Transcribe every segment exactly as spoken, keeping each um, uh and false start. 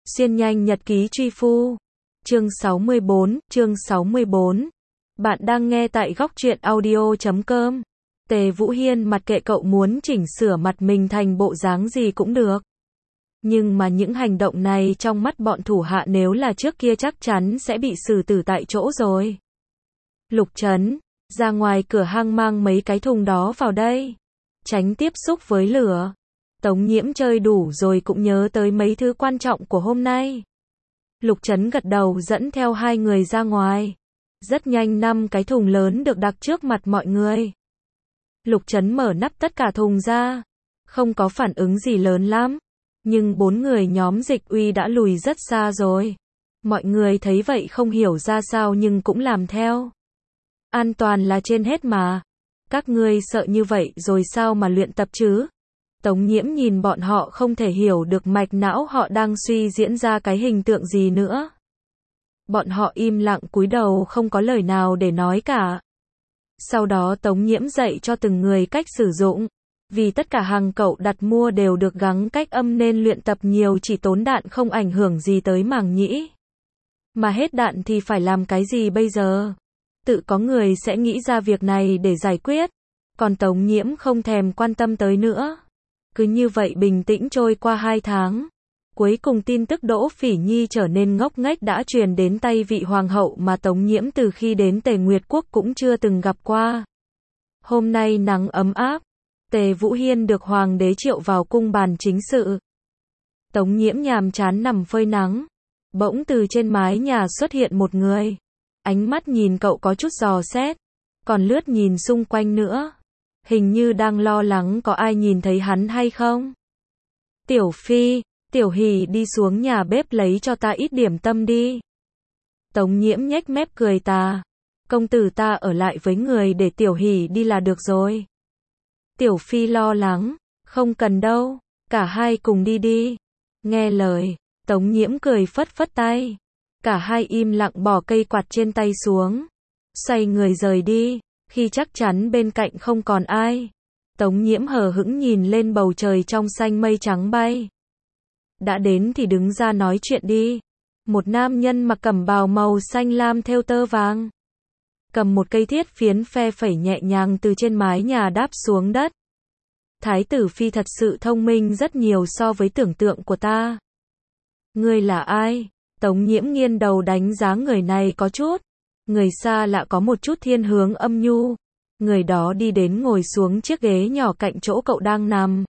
Xuyên nhanh nhật ký truy phu. Chương sáu mươi bốn, chương sáu mươi bốn. Bạn đang nghe tại góc truyện audio chấm com. Tề Vũ Hiên mặc kệ cậu muốn chỉnh sửa mặt mình thành bộ dáng gì cũng được. Nhưng mà những hành động này trong mắt bọn thủ hạ nếu là trước kia chắc chắn sẽ bị xử tử tại chỗ rồi. Lục Trấn, ra ngoài cửa hang mang mấy cái thùng đó vào đây. Tránh tiếp xúc với lửa. Tống Nhiễm chơi đủ rồi cũng nhớ tới mấy thứ quan trọng của hôm nay. Lục Trấn gật đầu dẫn theo hai người ra ngoài. Rất nhanh năm cái thùng lớn được đặt trước mặt mọi người. Lục Trấn mở nắp tất cả thùng ra. Không có phản ứng gì lớn lắm. Nhưng bốn người nhóm Dịch Uy đã lùi rất xa rồi. Mọi người thấy vậy không hiểu ra sao nhưng cũng làm theo. An toàn là trên hết mà. Các ngươi sợ như vậy rồi sao mà luyện tập chứ? Tống Nhiễm nhìn bọn họ không thể hiểu được mạch não họ đang suy diễn ra cái hình tượng gì nữa. Bọn họ im lặng cúi đầu không có lời nào để nói cả. Sau đó Tống Nhiễm dạy cho từng người cách sử dụng. Vì tất cả hàng cậu đặt mua đều được gắn cách âm nên luyện tập nhiều chỉ tốn đạn không ảnh hưởng gì tới màng nhĩ. Mà hết đạn thì phải làm cái gì bây giờ? Tự có người sẽ nghĩ ra việc này để giải quyết. Còn Tống Nhiễm không thèm quan tâm tới nữa. Cứ như vậy bình tĩnh trôi qua hai tháng. Cuối cùng tin tức Đỗ Phỉ Nhi trở nên ngốc nghếch đã truyền đến tay vị hoàng hậu mà Tống Nhiễm từ khi đến Tề Nguyệt Quốc cũng chưa từng gặp qua. Hôm nay nắng ấm áp. Tề Vũ Hiên được hoàng đế triệu vào cung bàn chính sự. Tống Nhiễm nhàm chán nằm phơi nắng. Bỗng từ trên mái nhà xuất hiện một người. Ánh mắt nhìn cậu có chút dò xét. Còn lướt nhìn xung quanh nữa. Hình như đang lo lắng có ai nhìn thấy hắn hay không. Tiểu Phi, Tiểu Hỷ đi xuống nhà bếp lấy cho ta ít điểm tâm đi. Tống Nhiễm nhếch mép cười tà. Công tử ta ở lại với người để Tiểu Hỷ đi là được rồi. Tiểu Phi lo lắng. Không cần đâu, cả hai cùng đi đi. Nghe lời, Tống Nhiễm cười phất phất tay. Cả hai im lặng bỏ cây quạt trên tay xuống. Xoay người rời đi. Khi chắc chắn bên cạnh không còn ai, Tống Nhiễm hờ hững nhìn lên bầu trời trong xanh mây trắng bay. Đã đến thì đứng ra nói chuyện đi. Một nam nhân mặc cẩm bào màu xanh lam thêu tơ vàng. Cầm một cây thiết phiến phe phẩy nhẹ nhàng từ trên mái nhà đáp xuống đất. Thái tử Phi thật sự thông minh rất nhiều so với tưởng tượng của ta. Ngươi là ai? Tống Nhiễm nghiêng đầu đánh giá người này có chút. Người xa lạ có một chút thiên hướng âm nhu. Người đó đi đến ngồi xuống chiếc ghế nhỏ cạnh chỗ cậu đang nằm.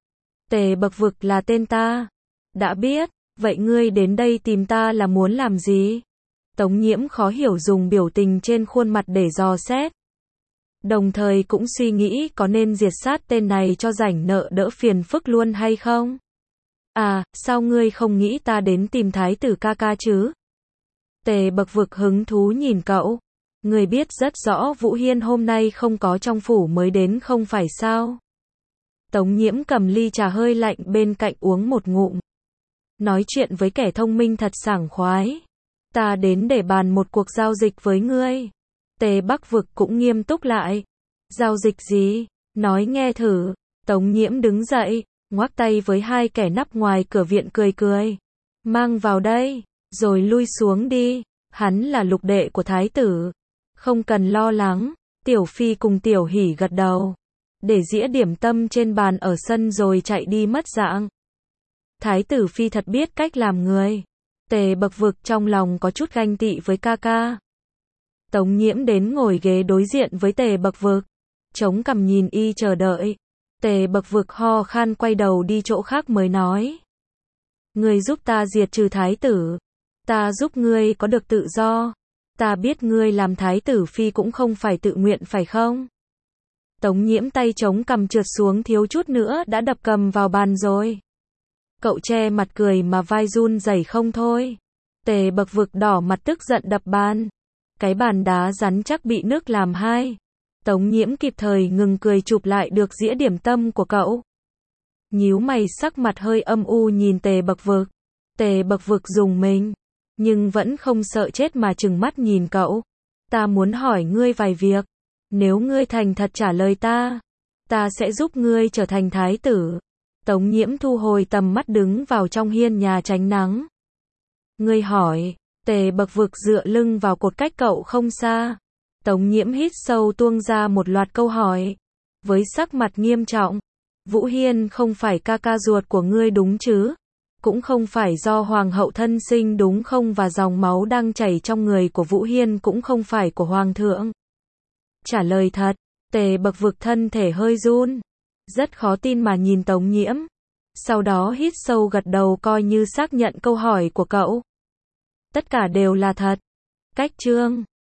Tề Bậc Vực là tên ta. Đã biết, vậy ngươi đến đây tìm ta là muốn làm gì? Tống Nhiễm khó hiểu dùng biểu tình trên khuôn mặt để dò xét. Đồng thời cũng suy nghĩ có nên diệt sát tên này cho rảnh nợ đỡ phiền phức luôn hay không? À, sao ngươi không nghĩ ta đến tìm thái tử ca ca chứ? Tề Bậc Vực hứng thú nhìn cậu. Người biết rất rõ Vũ Hiên hôm nay không có trong phủ mới đến không phải sao? Tống Nhiễm cầm ly trà hơi lạnh bên cạnh uống một ngụm. Nói chuyện với kẻ thông minh thật sảng khoái. Ta đến để bàn một cuộc giao dịch với ngươi. Tề Bắc Vực cũng nghiêm túc lại. Giao dịch gì? Nói nghe thử. Tống Nhiễm đứng dậy, ngoắc tay với hai kẻ nắp ngoài cửa viện cười cười. Mang vào đây. Rồi lui xuống đi, hắn là lục đệ của thái tử. Không cần lo lắng, Tiểu Phi cùng Tiểu Hỷ gật đầu. Để dĩa điểm tâm trên bàn ở sân rồi chạy đi mất dạng. Thái tử Phi thật biết cách làm người. Tề Bậc Vực trong lòng có chút ganh tị với ca ca. Tống Nhiễm đến ngồi ghế đối diện với Tề Bậc Vực. Chống cằm nhìn y chờ đợi. Tề Bậc Vực ho khan quay đầu đi chỗ khác mới nói. Ngươi giúp ta diệt trừ thái tử. Ta giúp ngươi có được tự do. Ta biết ngươi làm thái tử Phi cũng không phải tự nguyện phải không? Tống Nhiễm tay chống cằm trượt xuống thiếu chút nữa đã đập cầm vào bàn rồi. Cậu che mặt cười mà vai run rẩy không thôi. Tề Bậc Vực đỏ mặt tức giận đập bàn. Cái bàn đá rắn chắc bị nước làm hai. Tống Nhiễm kịp thời ngừng cười chụp lại được dĩa điểm tâm của cậu. Nhíu mày sắc mặt hơi âm u nhìn Tề Bậc Vực. Tề Bậc Vực rùng mình. Nhưng vẫn không sợ chết mà trừng mắt nhìn cậu. Ta muốn hỏi ngươi vài việc. Nếu ngươi thành thật trả lời ta, ta sẽ giúp ngươi trở thành thái tử. Tống Nhiễm thu hồi tầm mắt đứng vào trong hiên nhà tránh nắng. Ngươi hỏi, Tề Bậc Vực dựa lưng vào cột cách cậu không xa. Tống Nhiễm hít sâu tuông ra một loạt câu hỏi. Với sắc mặt nghiêm trọng, Vũ Hiên không phải ca ca ruột của ngươi đúng chứ? Cũng không phải do hoàng hậu thân sinh đúng không, và dòng máu đang chảy trong người của Vũ Hiên cũng không phải của hoàng thượng. Trả lời thật. Tề Bậc Vực thân thể hơi run, rất khó tin mà nhìn Tống Nhiễm. Sau đó hít sâu gật đầu coi như xác nhận câu hỏi của cậu. Tất cả đều là thật. Cách chương